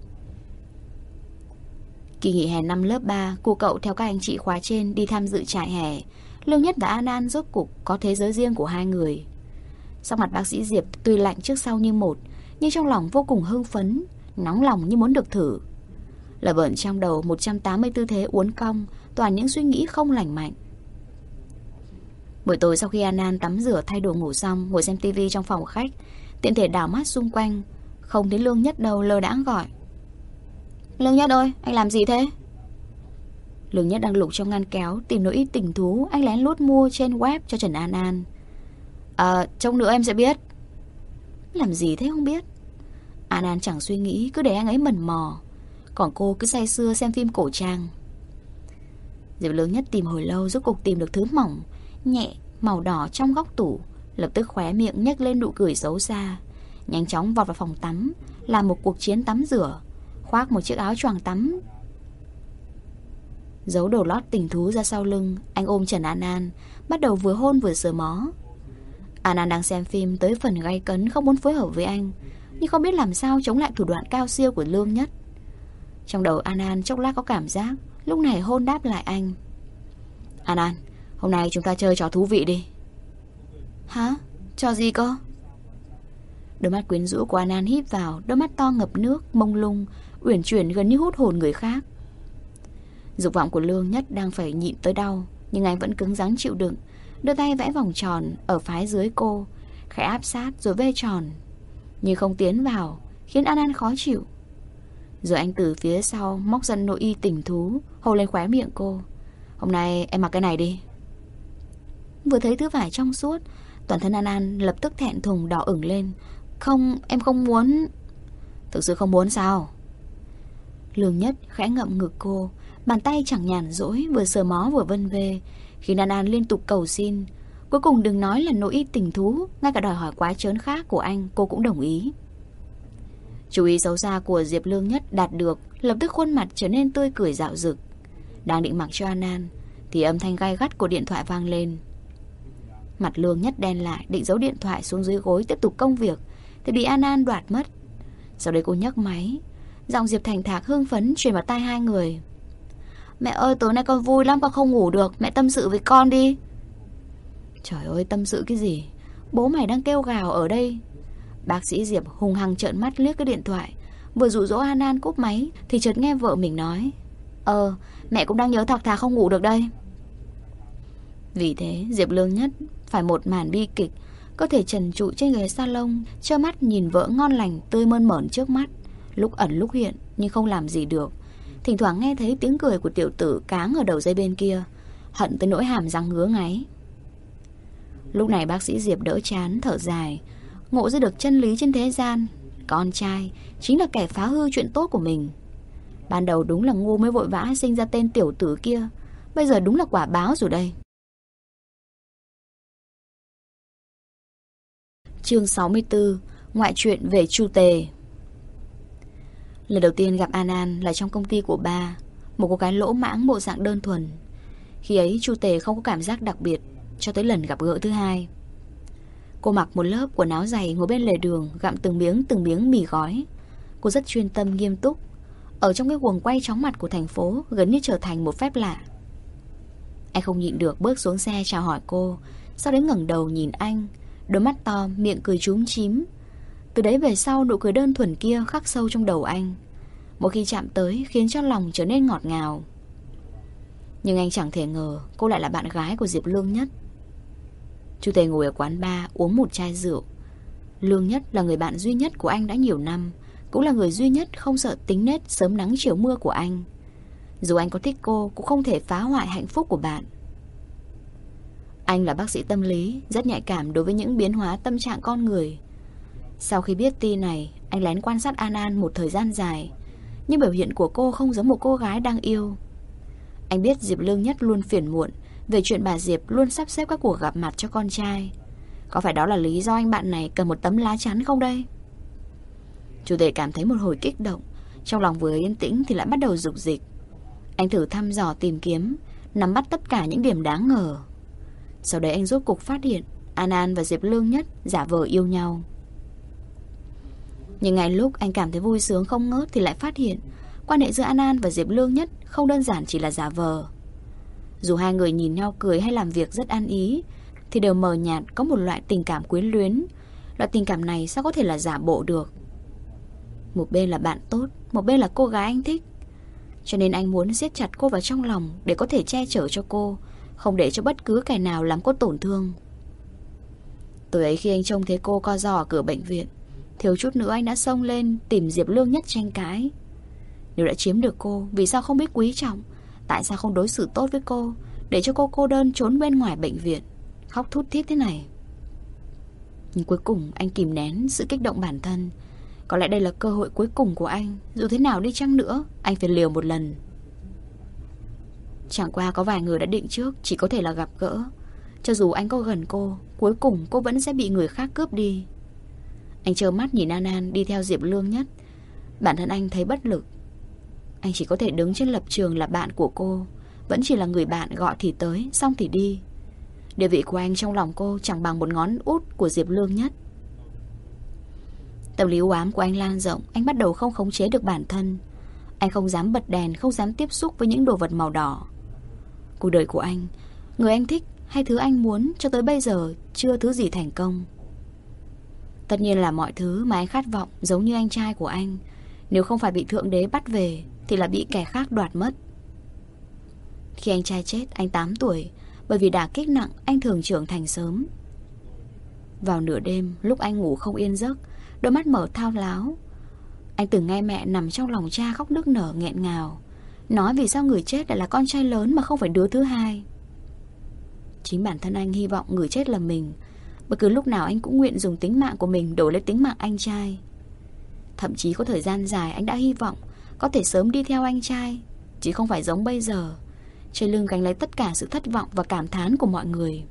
Kỳ nghỉ hè năm lớp 3, cô cậu theo các anh chị khóa trên đi tham dự trại hè. Lương Nhất và An An rốt cục có thế giới riêng của hai người. Sắc mặt bác sĩ Diệp tuy lạnh trước sau như một, nhưng trong lòng vô cùng hưng phấn, nóng lòng như muốn được thử. Lở bợn trong đầu 180 tư thế uốn cong, toàn những suy nghĩ không lành mạnh. Buổi tối sau khi An An tắm rửa thay đồ ngủ xong, ngồi xem tivi trong phòng khách, tiện thể đảo mắt xung quanh, không thấy Lương Nhất đâu, lơ đãng gọi: Lương Nhất ơi, anh làm gì thế? Lương Nhất đang lục trong ngăn kéo tìm nỗi ít tình thú anh lén lút mua trên web cho Trần An An. Trông nữa em sẽ biết. Làm gì thế không biết. An An chẳng suy nghĩ, cứ để anh ấy mần mò, còn cô cứ say sưa xem phim cổ trang. Diệp Lương Nhất tìm hồi lâu, rốt cục tìm được thứ mỏng nhẹ màu đỏ trong góc tủ, lập tức khóe miệng nhếch lên nụ cười xấu xa, nhanh chóng vọt vào phòng tắm, làm một cuộc chiến tắm rửa, khoác một chiếc áo choàng tắm, giấu đồ lót tình thú ra sau lưng. Anh ôm Trần An An, bắt đầu vừa hôn vừa sờ mó. An An đang xem phim tới phần gay cấn, không muốn phối hợp với anh, nhưng không biết làm sao chống lại thủ đoạn cao siêu của Lương Nhất. Trong đầu An An chốc lát có cảm giác, lúc này hôn đáp lại anh: An An, hôm nay chúng ta chơi trò thú vị đi. Hả? Trò gì cơ? Đôi mắt quyến rũ của An An híp vào, đôi mắt to ngập nước, mông lung, uyển chuyển gần như hút hồn người khác. Dục vọng của Lương Nhất đang phải nhịn tới đau, nhưng anh vẫn cứng rắn chịu đựng, đưa tay vẽ vòng tròn ở phái dưới cô, khẽ áp sát rồi vê tròn, nhưng không tiến vào, khiến An An khó chịu. Rồi anh từ phía sau móc ra nội y tình thú, hôn lên khóe miệng cô: Hôm nay em mặc cái này đi. Vừa thấy thứ vải trong suốt, toàn thân An An lập tức thẹn thùng đỏ ửng lên. Không, em không muốn. Thực sự không muốn sao? Lương Nhất khẽ ngậm ngực cô, bàn tay chẳng nhàn rỗi, vừa sờ mó vừa vân vê, khiến An An liên tục cầu xin. Cuối cùng đừng nói là nội y tình thú, ngay cả đòi hỏi quá trớn khác của anh cô cũng đồng ý. Chú ý xấu xa của Diệp Lương Nhất đạt được, lập tức khuôn mặt trở nên tươi cười rạo rực. Đang định mặc cho An An thì âm thanh gay gắt của điện thoại vang lên. Mặt Lương Nhất đen lại, định giấu điện thoại xuống dưới gối tiếp tục công việc thì bị An An đoạt mất. Sau đấy cô nhấc máy, giọng Diệp Thành Thạc hưng phấn truyền vào tai hai người: Mẹ ơi, tối nay con vui lắm, con không ngủ được, mẹ tâm sự với con đi. Trời ơi, tâm sự cái gì? Bố mày đang kêu gào ở đây. Bác sĩ Diệp hùng hăng trợn mắt liếc cái điện thoại, vừa dụ dỗ An An cúp máy thì chợt nghe vợ mình nói: Mẹ cũng đang nhớ thạc thà không ngủ được đây. Vì thế Diệp Lương Nhất phải một màn bi kịch, cơ thể trần trụi trên ghế salon, trơ mắt nhìn vợ ngon lành tươi mơn mởn trước mắt, lúc ẩn lúc hiện nhưng không làm gì được. Thỉnh thoảng nghe thấy tiếng cười của tiểu tử cáng ở đầu dây bên kia, hận tới nỗi hàm răng ngứa ngáy. Lúc này bác sĩ Diệp đỡ chán thở dài, ngộ ra được chân lý trên thế gian: con trai chính là kẻ phá hư chuyện tốt của mình. Ban đầu đúng là ngu mới vội vã sinh ra tên tiểu tử kia, bây giờ đúng là quả báo rồi đây. Chương 64: Ngoại truyện về Chu Tề. Lần đầu tiên gặp An An là trong công ty của ba, một cô gái lỗ mãng bộ dạng đơn thuần. Khi ấy Chu Tề không có cảm giác đặc biệt, cho tới lần gặp gỡ thứ hai. Cô mặc một lớp quần áo dày, ngồi bên lề đường gặm từng miếng mì gói. Cô rất chuyên tâm nghiêm túc, ở trong cái guồng quay chóng mặt của thành phố gần như trở thành một phép lạ. Anh không nhịn được bước xuống xe chào hỏi cô, sau đấy ngẩng đầu nhìn anh, đôi mắt to, miệng cười chúm chím. Từ đấy về sau, nụ cười đơn thuần kia khắc sâu trong đầu anh, mỗi khi chạm tới khiến cho lòng trở nên ngọt ngào. Nhưng anh chẳng thể ngờ cô lại là bạn gái của Diệp Lương Nhất. Chu Tề ngồi ở quán bar uống một chai rượu. Lương Nhất là người bạn duy nhất của anh đã nhiều năm, cũng là người duy nhất không sợ tính nết sớm nắng chiều mưa của anh. Dù anh có thích cô cũng không thể phá hoại hạnh phúc của bạn. Anh là bác sĩ tâm lý, rất nhạy cảm đối với những biến hóa tâm trạng con người. Sau khi biết tin này, anh lén quan sát An An một thời gian dài, nhưng biểu hiện của cô không giống một cô gái đang yêu. Anh biết Diệp Lương Nhất luôn phiền muộn về chuyện bà Diệp luôn sắp xếp các cuộc gặp mặt cho con trai. Có phải đó là lý do anh bạn này cần một tấm lá chắn không đây? Chủ tể cảm thấy một hồi kích động. Trong lòng vừa yên tĩnh thì lại bắt đầu rục dịch. Anh thử thăm dò tìm kiếm, nắm bắt tất cả những điểm đáng ngờ. Sau đấy anh rốt cục phát hiện An An và Diệp Lương Nhất giả vờ yêu nhau. Nhưng ngay lúc anh cảm thấy vui sướng không ngớt thì lại phát hiện quan hệ giữa An An và Diệp Lương Nhất không đơn giản chỉ là giả vờ. Dù hai người nhìn nhau cười hay làm việc rất ăn ý thì đều mờ nhạt có một loại tình cảm quyến luyến. Loại tình cảm này sao có thể là giả bộ được? Một bên là bạn tốt, một bên là cô gái anh thích. Cho nên anh muốn siết chặt cô vào trong lòng để có thể che chở cho cô, không để cho bất cứ kẻ nào làm cô tổn thương. Tối ấy khi anh trông thấy cô co ro ở cửa bệnh viện, thiếu chút nữa anh đã xông lên tìm Diệp Lương Nhất tranh cãi. Nếu đã chiếm được cô, vì sao không biết quý trọng? Tại sao không đối xử tốt với cô, để cho cô cô đơn trốn bên ngoài bệnh viện, khóc thút thít thế này? Nhưng cuối cùng anh kìm nén sự kích động bản thân. Có lẽ đây là cơ hội cuối cùng của anh. Dù thế nào đi chăng nữa, anh phải liều một lần. Chẳng qua có vài người đã định trước chỉ có thể là gặp gỡ. Cho dù anh có gần cô, cuối cùng cô vẫn sẽ bị người khác cướp đi. Anh trơ mắt nhìn An An đi theo Diệp Lương Nhất. Bản thân anh thấy bất lực. Anh chỉ có thể đứng trên lập trường là bạn của cô. Vẫn chỉ là người bạn gọi thì tới, xong thì đi. Địa vị của anh trong lòng cô chẳng bằng một ngón út của Diệp Lương Nhất. Tâm lý u ám của anh lan rộng. Anh bắt đầu không khống chế được bản thân. Anh không dám bật đèn, không dám tiếp xúc với những đồ vật màu đỏ. Cuộc đời của anh, người anh thích hay thứ anh muốn, cho tới bây giờ chưa thứ gì thành công. Tất nhiên là mọi thứ mà anh khát vọng giống như anh trai của anh, nếu không phải bị Thượng Đế bắt về thì là bị kẻ khác đoạt mất. Khi anh trai chết, anh 8 tuổi. Bởi vì đả kích nặng, anh thường trưởng thành sớm. Vào nửa đêm, lúc anh ngủ không yên giấc, đôi mắt mở thao láo, anh từng nghe mẹ nằm trong lòng cha khóc nức nở nghẹn ngào, nói vì sao người chết lại là con trai lớn mà không phải đứa thứ hai. Chính bản thân anh hy vọng người chết là mình. Bất cứ lúc nào anh cũng nguyện dùng tính mạng của mình đổi lấy tính mạng anh trai. Thậm chí có thời gian dài anh đã hy vọng có thể sớm đi theo anh trai, chứ không phải giống bây giờ, trên lưng gánh lấy tất cả sự thất vọng và cảm thán của mọi người.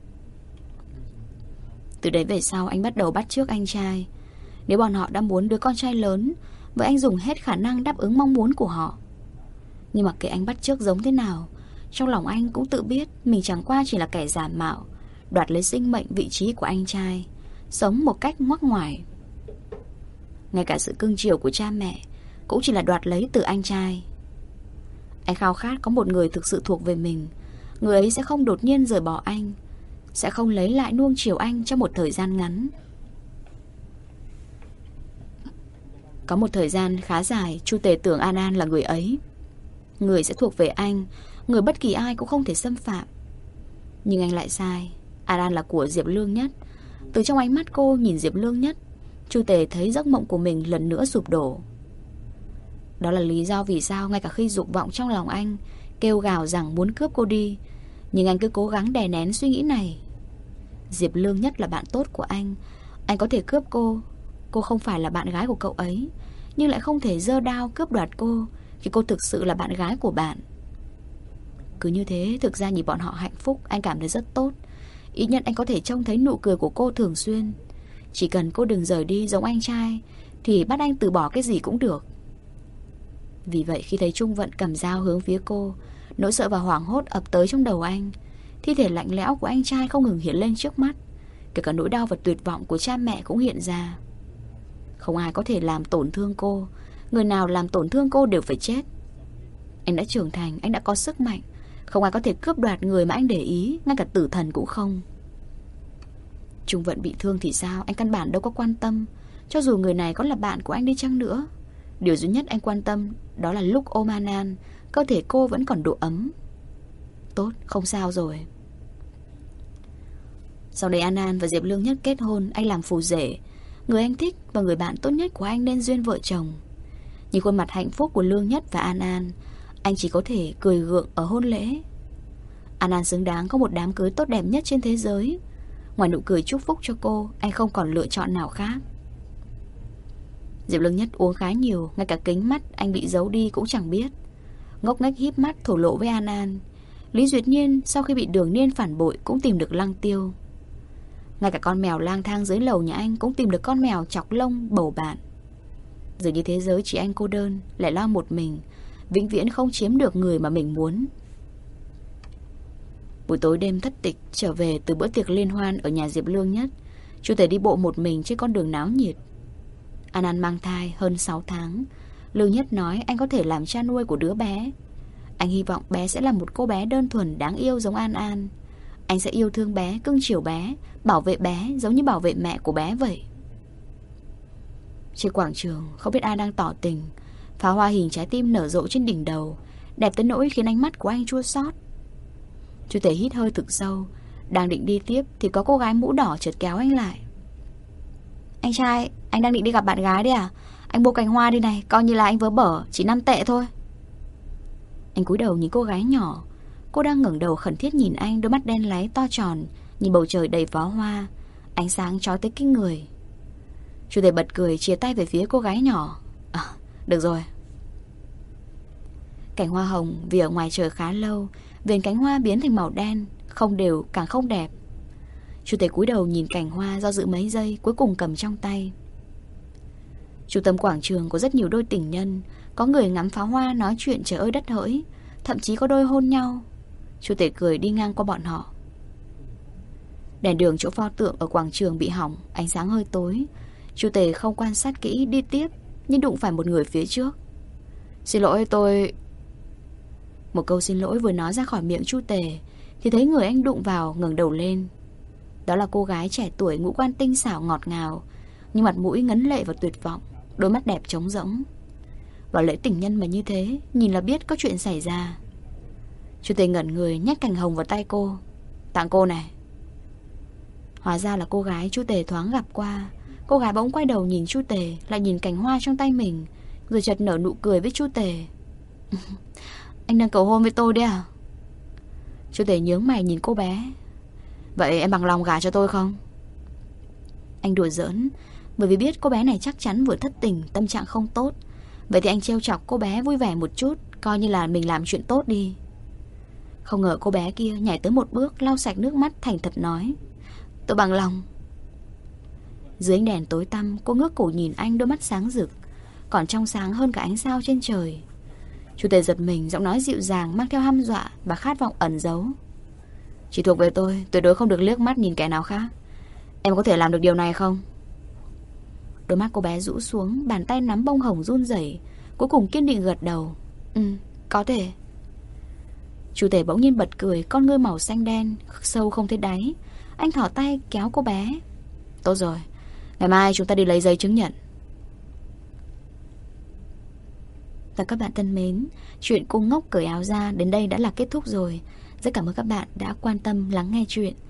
Từ đấy về sau anh bắt đầu bắt chước anh trai. Nếu bọn họ đã muốn đứa con trai lớn, vậy anh dùng hết khả năng đáp ứng mong muốn của họ. Nhưng mà kệ anh bắt chước giống thế nào, trong lòng anh cũng tự biết mình chẳng qua chỉ là kẻ giả mạo, đoạt lấy sinh mệnh vị trí của anh trai, sống một cách ngoắc ngoải. Ngay cả sự cưng chiều của cha mẹ cũng chỉ là đoạt lấy từ anh trai. Anh khao khát có một người thực sự thuộc về mình. Người ấy sẽ không đột nhiên rời bỏ anh, sẽ không lấy lại nuông chiều anh trong một thời gian ngắn. Có một thời gian khá dài, Chu Tề tưởng An An là người ấy, người sẽ thuộc về anh, người bất kỳ ai cũng không thể xâm phạm. Nhưng anh lại sai. An An là của Diệp Lương Nhất. Từ trong ánh mắt cô nhìn Diệp Lương Nhất, Chu Tề thấy giấc mộng của mình lần nữa sụp đổ. Đó là lý do vì sao ngay cả khi dục vọng trong lòng anh kêu gào rằng muốn cướp cô đi, nhưng anh cứ cố gắng đè nén suy nghĩ này. Diệp Lương Nhất là bạn tốt của anh có thể cướp cô. Cô không phải là bạn gái của cậu ấy, nhưng lại không thể giơ đao cướp đoạt cô khi cô thực sự là bạn gái của bạn. Cứ như thế, thực ra nhìn bọn họ hạnh phúc, anh cảm thấy rất tốt. Ít nhất anh có thể trông thấy nụ cười của cô thường xuyên. Chỉ cần cô đừng rời đi giống anh trai thì bắt anh từ bỏ cái gì cũng được. Vì vậy khi thấy Trung Vận cầm dao hướng phía cô, nỗi sợ và hoảng hốt ập tới trong đầu anh. Thi thể lạnh lẽo của anh trai không ngừng hiện lên trước mắt. Kể cả nỗi đau và tuyệt vọng của cha mẹ cũng hiện ra. Không ai có thể làm tổn thương cô. Người nào làm tổn thương cô đều phải chết. Anh đã trưởng thành, anh đã có sức mạnh. Không ai có thể cướp đoạt người mà anh để ý, ngay cả tử thần cũng không. Trung Vận bị thương thì sao, anh căn bản đâu có quan tâm. Cho dù người này có là bạn của anh đi chăng nữa, điều duy nhất anh quan tâm đó là lúc ôm An An, cơ thể cô vẫn còn độ ấm. Tốt, không sao rồi. Sau đây An An và Diệp Lương Nhất kết hôn, anh làm phù rể. Người anh thích và người bạn tốt nhất của anh nên duyên vợ chồng. Nhìn khuôn mặt hạnh phúc của Lương Nhất và An An, anh chỉ có thể cười gượng ở hôn lễ. An An xứng đáng có một đám cưới tốt đẹp nhất trên thế giới. Ngoài nụ cười chúc phúc cho cô, anh không còn lựa chọn nào khác. Diệp Lương Nhất uống khá nhiều, ngay cả kính mắt anh bị giấu đi cũng chẳng biết. Ngốc nghếch híp mắt thổ lộ với An An. Lý Duyệt Nhiên sau khi bị Đường Niên phản bội cũng tìm được Lăng Tiêu. Ngay cả con mèo lang thang dưới lầu nhà anh cũng tìm được con mèo chọc lông bầu bạn. Dường như thế giới chỉ anh cô đơn, lại lo một mình, vĩnh viễn không chiếm được người mà mình muốn. Buổi tối đêm thất tịch, trở về từ bữa tiệc liên hoan ở nhà Diệp Lương Nhất, Chu Tề đi bộ một mình trên con đường náo nhiệt. An An mang thai hơn 6 tháng. Lương Nhất nói anh có thể làm cha nuôi của đứa bé. Anh hy vọng bé sẽ là một cô bé đơn thuần đáng yêu giống An An. Anh sẽ yêu thương bé, cưng chiều bé, bảo vệ bé giống như bảo vệ mẹ của bé vậy. Trên quảng trường không biết ai đang tỏ tình. Pháo hoa hình trái tim nở rộ trên đỉnh đầu, đẹp tới nỗi khiến ánh mắt của anh chua xót. Chu Tề hít hơi thực sâu, đang định đi tiếp thì có cô gái mũ đỏ chợt kéo anh lại. Anh trai, anh đang định đi gặp bạn gái đấy à? Anh mua cành hoa đi này, coi như là anh vớ bở, chỉ 5 tệ thôi. Anh cúi đầu nhìn cô gái nhỏ. Cô đang ngẩng đầu khẩn thiết nhìn anh, đôi mắt đen láy to tròn, nhìn bầu trời đầy pháo hoa, ánh sáng chói tới kinh người. Chu Tề bật cười, chia tay về phía cô gái nhỏ. Được rồi. Cành hoa hồng vì ở ngoài trời khá lâu, viền cánh hoa biến thành màu đen, không đều càng không đẹp. Chu Tề cúi đầu nhìn cành hoa do dự mấy giây, cuối cùng cầm trong tay. Trung tâm quảng trường có rất nhiều đôi tình nhân, có người ngắm pháo hoa nói chuyện trời ơi đất hỡi, thậm chí có đôi hôn nhau. Chu Tề cười đi ngang qua bọn họ. Đèn đường chỗ pho tượng ở quảng trường bị hỏng, ánh sáng hơi tối. Chu Tề không quan sát kỹ đi tiếp, nhưng đụng phải một người phía trước. Xin lỗi tôi... Một câu xin lỗi vừa nói ra khỏi miệng Chu Tề thì thấy người anh đụng vào ngẩng đầu lên. Đó là cô gái trẻ tuổi ngũ quan tinh xảo ngọt ngào, nhưng mặt mũi ngấn lệ và tuyệt vọng, đôi mắt đẹp trống rỗng. Vào lễ tình nhân mà như thế, nhìn là biết có chuyện xảy ra. Chu Tề ngẩn người nhét cành hồng vào tay cô. Tặng cô này. Hóa ra là cô gái Chu Tề thoáng gặp qua. Cô gái bỗng quay đầu nhìn Chu Tề, lại nhìn cành hoa trong tay mình, rồi chợt nở nụ cười với Chu Tề. Anh đang cầu hôn với tôi đấy à? Chu Tề nhướng mày nhìn cô bé. Vậy em bằng lòng gả cho tôi không? Anh đùa giỡn, bởi vì biết cô bé này chắc chắn vừa thất tình, tâm trạng không tốt. Vậy thì anh trêu chọc cô bé vui vẻ một chút, coi như là mình làm chuyện tốt đi. Không ngờ cô bé kia nhảy tới một bước, lau sạch nước mắt, thành thật nói. Tôi bằng lòng. Dưới ánh đèn tối tăm, cô ngước cổ nhìn anh, đôi mắt sáng rực, còn trong sáng hơn cả ánh sao trên trời. Chu Tề giật mình, giọng nói dịu dàng mang theo hăm dọa và khát vọng ẩn giấu. Chỉ thuộc về tôi, tuyệt đối không được liếc mắt nhìn kẻ nào khác. Em có thể làm được điều này không? Đôi mắt cô bé rũ xuống, bàn tay nắm bông hồng run rẩy, cuối cùng kiên định gật đầu. Có thể. Chu Tề bỗng nhiên bật cười, con ngươi màu xanh đen, sâu không thấy đáy. Anh thỏ tay kéo cô bé. Tốt rồi, ngày mai chúng ta đi lấy giấy chứng nhận. Và các bạn thân mến, chuyện Cô Ngốc Cởi Áo Ra đến đây đã là kết thúc rồi. Rất cảm ơn các bạn đã quan tâm lắng nghe chuyện.